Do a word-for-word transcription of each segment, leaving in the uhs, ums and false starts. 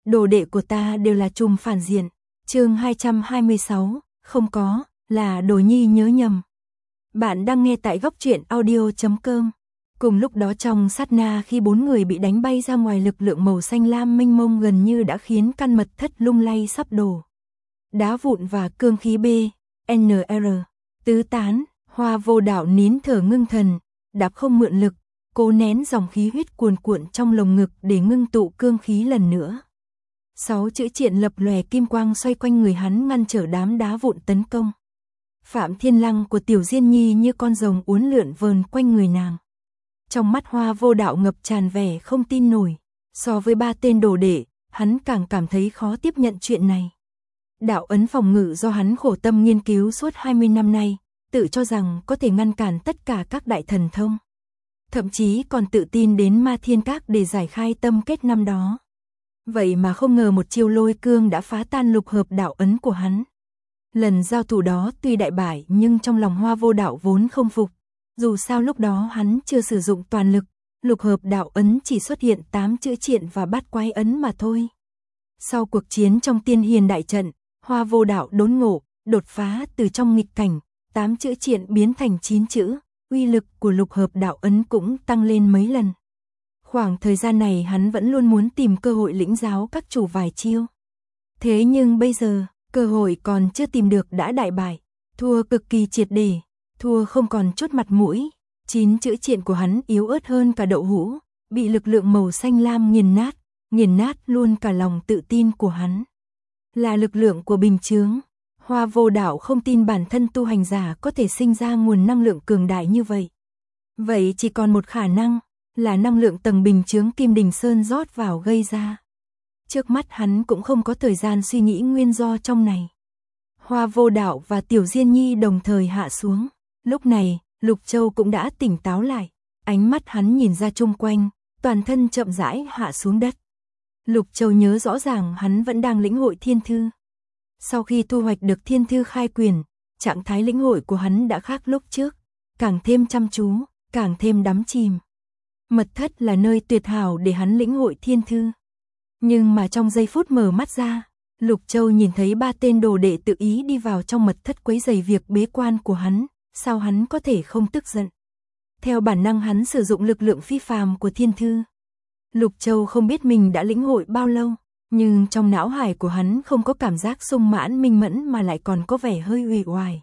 đồ đệ của ta đều là trùm phản diện. Chương hai trăm hai mươi sáu, không có, là Đồ Nhi nhớ nhầm. Bạn đang nghe tại góc truyện audio chấm com. Cùng lúc đó trong sát na khi bốn người bị đánh bay ra ngoài, lực lượng màu xanh lam mênh mông gần như đã khiến căn mật thất lung lay sắp đổ. Đá vụn và cương khí B, N R, tứ tán, Hoa Vô Đạo nín thở ngưng thần, đạp không mượn lực, cố nén dòng khí huyết cuồn cuộn trong lồng ngực để ngưng tụ cương khí lần nữa. Sáu chữ triện lập lòe kim quang xoay quanh người hắn, ngăn trở đám đá vụn tấn công. Phạm Thiên Lăng của Tiểu Diên Nhi như con rồng uốn lượn vờn quanh người nàng. Trong mắt Hoa Vô Đạo ngập tràn vẻ không tin nổi. So với ba tên đồ đệ, hắn càng cảm thấy khó tiếp nhận chuyện này. Đạo ấn phòng ngự do hắn khổ tâm nghiên cứu suốt hai mươi năm nay, tự cho rằng có thể ngăn cản tất cả các đại thần thông. Thậm chí còn tự tin đến Ma Thiên Các để giải khai tâm kết năm đó. Vậy mà không ngờ một chiêu lôi cương đã phá tan lục hợp đạo ấn của hắn. Lần giao thủ đó tuy đại bại nhưng trong lòng Hoa Vô Đạo vốn không phục. Dù sao lúc đó hắn chưa sử dụng toàn lực, lục hợp đạo ấn chỉ xuất hiện tám chữ triện và bát quái ấn mà thôi. Sau cuộc chiến trong Tiên Hiền đại trận, Hoa Vô Đạo đốn ngộ, đột phá từ trong nghịch cảnh, tám chữ triện biến thành chín chữ, uy lực của lục hợp đạo ấn cũng tăng lên mấy lần. Khoảng thời gian này hắn vẫn luôn muốn tìm cơ hội lĩnh giáo các chủ vài chiêu. Thế nhưng bây giờ, cơ hội còn chưa tìm được đã đại bại, thua cực kỳ triệt để, thua không còn chút mặt mũi. Chín chữ triện của hắn yếu ớt hơn cả đậu hũ, bị lực lượng màu xanh lam nghiền nát, nghiền nát luôn cả lòng tự tin của hắn. Là lực lượng của bình chướng. Hoa Vô Đạo không tin bản thân tu hành giả có thể sinh ra nguồn năng lượng cường đại như vậy. Vậy chỉ còn một khả năng, là năng lượng tầng bình chướng Kim Đình Sơn rót vào gây ra. Trước mắt hắn cũng không có thời gian suy nghĩ nguyên do trong này. Hoa Vô Đạo và Tiểu Diên Nhi đồng thời hạ xuống. Lúc này, Lục Châu cũng đã tỉnh táo lại. Ánh mắt hắn nhìn ra chung quanh, toàn thân chậm rãi hạ xuống đất. Lục Châu nhớ rõ ràng hắn vẫn đang lĩnh hội thiên thư. Sau khi thu hoạch được thiên thư khai quyền, trạng thái lĩnh hội của hắn đã khác lúc trước, càng thêm chăm chú, càng thêm đắm chìm. Mật thất là nơi tuyệt hảo để hắn lĩnh hội thiên thư. Nhưng mà trong giây phút mở mắt ra, Lục Châu nhìn thấy ba tên đồ đệ tự ý đi vào trong mật thất quấy rầy việc bế quan của hắn, sao hắn có thể không tức giận. Theo bản năng hắn sử dụng lực lượng phi phàm của thiên thư. Lục Châu không biết mình đã lĩnh hội bao lâu, nhưng trong não hải của hắn không có cảm giác sung mãn minh mẫn mà lại còn có vẻ hơi uể oải.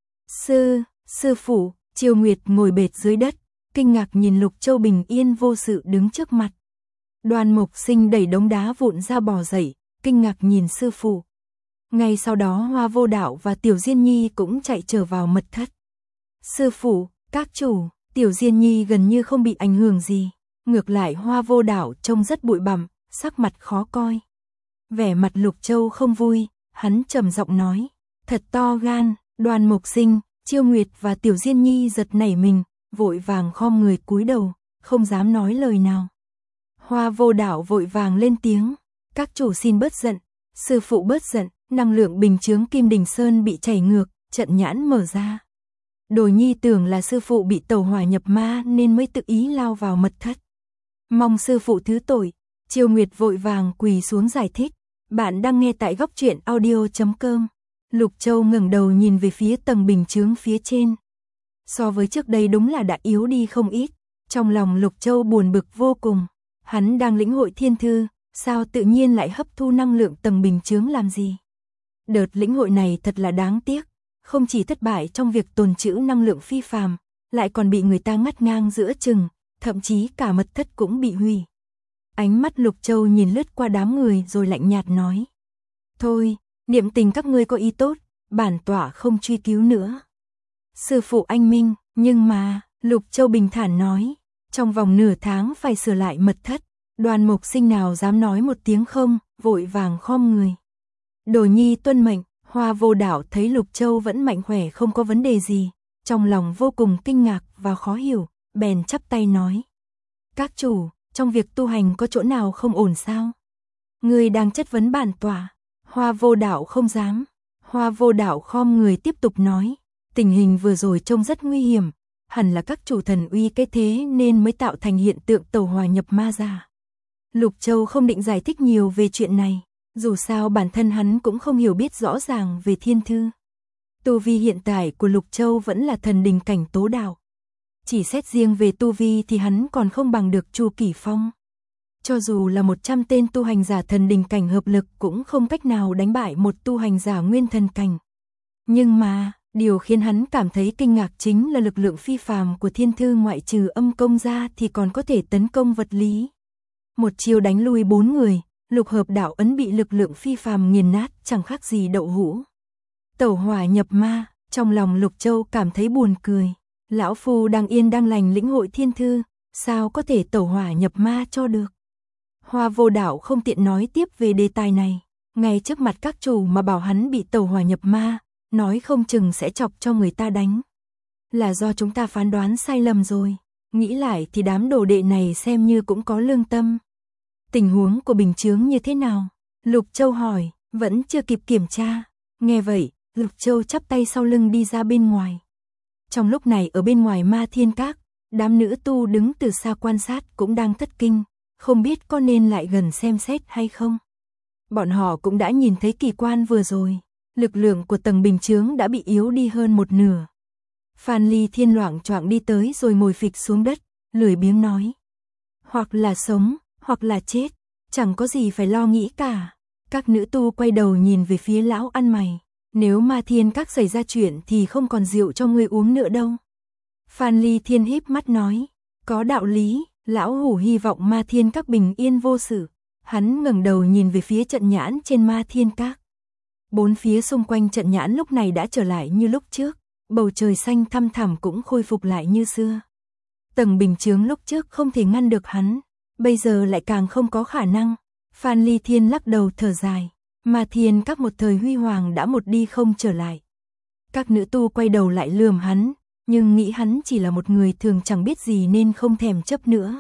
Sư, sư phụ, Triều Nguyệt ngồi bệt dưới đất, kinh ngạc nhìn Lục Châu bình yên vô sự đứng trước mặt. Đoàn Mục Sinh đẩy đống đá vụn ra bò dậy, kinh ngạc nhìn sư phụ. Ngay sau đó Hoa Vô Đạo và Tiểu Diên Nhi cũng chạy trở vào mật thất. Sư phụ, các chủ, Tiểu Diên Nhi gần như không bị ảnh hưởng gì. Ngược lại Hoa Vô Đạo trông rất bụi bặm, sắc mặt khó coi. Vẻ mặt Lục Châu không vui, hắn trầm giọng nói. Thật to gan. Đoàn Mục Sinh, Chiêu Nguyệt và Tiểu Diên Nhi giật nảy mình, vội vàng khom người cúi đầu, không dám nói lời nào. Hoa Vô Đạo vội vàng lên tiếng. Các chủ xin bớt giận, sư phụ bớt giận. Năng lượng bình chướng Kim Đình Sơn bị chảy ngược, trận nhãn mở ra. Đồ Nhi tưởng là sư phụ bị tẩu hỏa nhập ma nên mới tự ý lao vào mật thất. Mong sư phụ thứ tội. Chiêu Nguyệt vội vàng quỳ xuống giải thích. Bạn đang nghe tại góc truyện audio chấm com. Lục Châu ngẩng đầu nhìn về phía tầng bình chướng phía trên. So với trước đây đúng là đã yếu đi không ít. Trong lòng Lục Châu buồn bực vô cùng. Hắn đang lĩnh hội thiên thư, sao tự nhiên lại hấp thu năng lượng tầng bình chướng làm gì? Đợt lĩnh hội này thật là đáng tiếc. Không chỉ thất bại trong việc tồn trữ năng lượng phi phàm, lại còn bị người ta ngắt ngang giữa chừng, thậm chí cả mật thất cũng bị hủy. Ánh mắt Lục Châu nhìn lướt qua đám người rồi lạnh nhạt nói. Thôi, niệm tình các ngươi có ý tốt, bản tọa không truy cứu nữa. Sư phụ anh minh, nhưng mà, Lục Châu bình thản nói, trong vòng nửa tháng phải sửa lại mật thất. Đoàn Mục Sinh nào dám nói một tiếng không, vội vàng khom người. Đồ Nhi tuân mệnh. Hoa Vô Đạo thấy Lục Châu vẫn mạnh khỏe không có vấn đề gì, trong lòng vô cùng kinh ngạc và khó hiểu, bèn chắp tay nói. Các chủ, trong việc tu hành có chỗ nào không ổn sao? Người đang chất vấn bản tọa. Hoa Vô Đạo không dám. Hoa Vô Đạo khom người tiếp tục nói. Tình hình vừa rồi trông rất nguy hiểm, hẳn là các chủ thần uy cái thế nên mới tạo thành hiện tượng tẩu hỏa nhập ma ra. Lục Châu không định giải thích nhiều về chuyện này, dù sao bản thân hắn cũng không hiểu biết rõ ràng về thiên thư. Tu vi hiện tại của Lục Châu vẫn là thần đình cảnh tố đạo. Chỉ xét riêng về tu vi thì hắn còn không bằng được Chu Kỷ Phong. Cho dù là một trăm tên tu hành giả thần đình cảnh hợp lực cũng không cách nào đánh bại một tu hành giả nguyên thần cảnh. Nhưng mà, điều khiến hắn cảm thấy kinh ngạc chính là lực lượng phi phàm của thiên thư, ngoại trừ âm công ra thì còn có thể tấn công vật lý. Một chiêu đánh lui bốn người, lục hợp đạo ấn bị lực lượng phi phàm nghiền nát chẳng khác gì đậu hũ. Tẩu hỏa nhập ma, trong lòng Lục Châu cảm thấy buồn cười. Lão phu đang yên đang lành lĩnh hội thiên thư, sao có thể tẩu hỏa nhập ma cho được. Hoa Vô Đạo không tiện nói tiếp về đề tài này, ngay trước mặt các chủ mà bảo hắn bị tẩu hỏa nhập ma, nói không chừng sẽ chọc cho người ta đánh. Là do chúng ta phán đoán sai lầm rồi, nghĩ lại thì đám đồ đệ này xem như cũng có lương tâm. Tình huống của Bình Chướng như thế nào? Lục Châu hỏi, vẫn chưa kịp kiểm tra. Nghe vậy, Lục Châu chắp tay sau lưng đi ra bên ngoài. Trong lúc này ở bên ngoài Ma Thiên Các, đám nữ tu đứng từ xa quan sát cũng đang thất kinh, không biết có nên lại gần xem xét hay không. Bọn họ cũng đã nhìn thấy kỳ quan vừa rồi, lực lượng của tầng Bình Chướng đã bị yếu đi hơn một nửa. Phan Ly Thiên loạng choạng đi tới rồi ngồi phịch xuống đất, lười biếng nói. Hoặc là sống, hoặc là chết, chẳng có gì phải lo nghĩ cả. Các nữ tu quay đầu nhìn về phía lão ăn mày. Nếu Ma Thiên Các xảy ra chuyện thì không còn rượu cho ngươi uống nữa đâu. Phan Ly Thiên híp mắt nói. Có đạo lý, lão hủ hy vọng Ma Thiên Các bình yên vô sự. Hắn ngẩng đầu nhìn về phía trận nhãn trên Ma Thiên Các. Bốn phía xung quanh trận nhãn lúc này đã trở lại như lúc trước. Bầu trời xanh thăm thẳm cũng khôi phục lại như xưa. Tầng Bình Chướng lúc trước không thể ngăn được hắn, bây giờ lại càng không có khả năng. Phan Ly Thiên lắc đầu thở dài. Ma Thiên Các một thời huy hoàng đã một đi không trở lại. Các nữ tu quay đầu lại lườm hắn, nhưng nghĩ hắn chỉ là một người thường chẳng biết gì nên không thèm chấp nữa.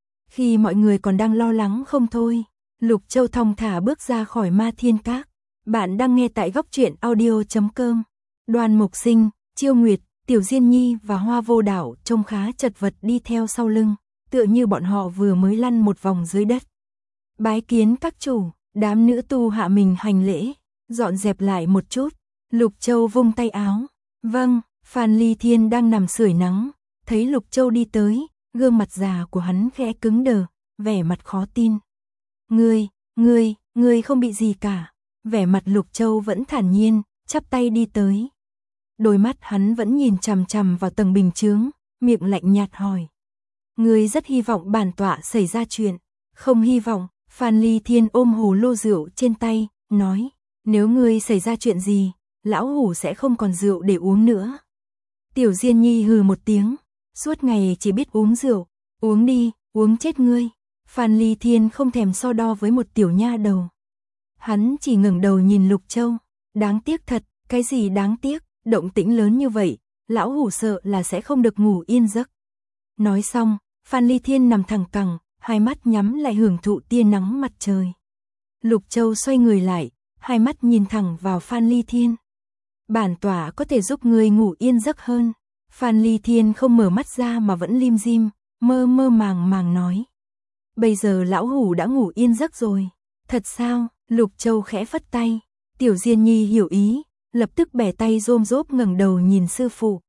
Khi mọi người còn đang lo lắng không thôi, Lục Châu thong thả bước ra khỏi Ma Thiên Các. Bạn đang nghe tại góc truyện audio chấm com. Đoan Mục Sinh, Chiêu Nguyệt, Tiểu Diên Nhi và Hoa Vô Đạo trông khá chật vật đi theo sau lưng, tựa như bọn họ vừa mới lăn một vòng dưới đất. Bái kiến các chủ. Đám nữ tu hạ mình hành lễ, dọn dẹp lại một chút. Lục Châu vung tay áo. Vâng, Phan Ly Thiên đang nằm sưởi nắng, thấy Lục Châu đi tới, gương mặt già của hắn khẽ cứng đờ, vẻ mặt khó tin. Ngươi, ngươi, ngươi không bị gì cả. Vẻ mặt Lục Châu vẫn thản nhiên, chắp tay đi tới. Đôi mắt hắn vẫn nhìn chằm chằm vào tầng Bình Chướng, miệng lạnh nhạt hỏi. Ngươi rất hy vọng bản tọa xảy ra chuyện. Không hy vọng. Phan Ly Thiên ôm hồ lô rượu trên tay, nói, nếu ngươi xảy ra chuyện gì, lão hủ sẽ không còn rượu để uống nữa. Tiểu Diên Nhi hừ một tiếng, suốt ngày chỉ biết uống rượu, uống đi, uống chết ngươi. Phan Ly Thiên không thèm so đo với một tiểu nha đầu. Hắn chỉ ngẩng đầu nhìn Lục Châu, đáng tiếc thật, cái gì đáng tiếc, động tĩnh lớn như vậy, lão hủ sợ là sẽ không được ngủ yên giấc. Nói xong, Phan Ly Thiên nằm thẳng cẳng, hai mắt nhắm lại hưởng thụ tia nắng mặt trời. Lục Châu xoay người lại, hai mắt nhìn thẳng vào Phan Ly Thiên. Bản tọa có thể giúp ngươi ngủ yên giấc hơn. Phan Ly Thiên không mở mắt ra mà vẫn lim dim, mơ mơ màng màng nói. Bây giờ lão hủ đã ngủ yên giấc rồi. Thật sao? Lục Châu khẽ phất tay. Tiểu Diên Nhi hiểu ý, lập tức bẻ tay rôm rốp ngẩng đầu nhìn sư phụ.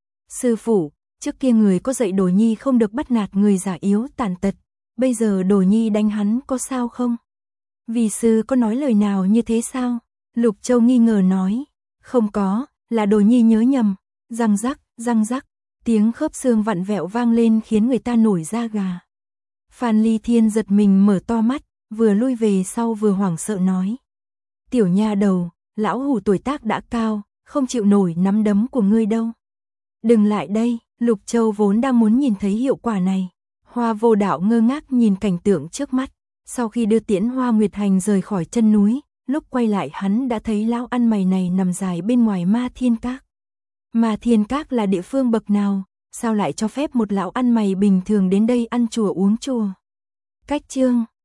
Sư phụ, trước kia người có dạy Đồ Nhi không được bắt nạt người già yếu tàn tật. Bây giờ Đồ Nhi đánh hắn có sao không? Vì sư có nói lời nào như thế sao? Lục Châu nghi ngờ nói. Không có, là Đồ Nhi nhớ nhầm. Răng rắc, răng rắc, tiếng khớp xương vặn vẹo vang lên khiến người ta nổi da gà. Phan Ly Thiên giật mình mở to mắt, vừa lui về sau vừa hoảng sợ nói. Tiểu nha đầu, lão hủ tuổi tác đã cao, không chịu nổi nắm đấm của ngươi đâu. Đừng lại đây, Lục Châu vốn đang muốn nhìn thấy hiệu quả này. Hoa Vô Đạo ngơ ngác nhìn cảnh tượng trước mắt, sau khi đưa tiễn Hoa Nguyệt Hành rời khỏi chân núi, lúc quay lại hắn đã thấy lão ăn mày này nằm dài bên ngoài Ma Thiên Các. Ma Thiên Các là địa phương bậc nào, sao lại cho phép một lão ăn mày bình thường đến đây ăn chùa uống chùa? Cách chương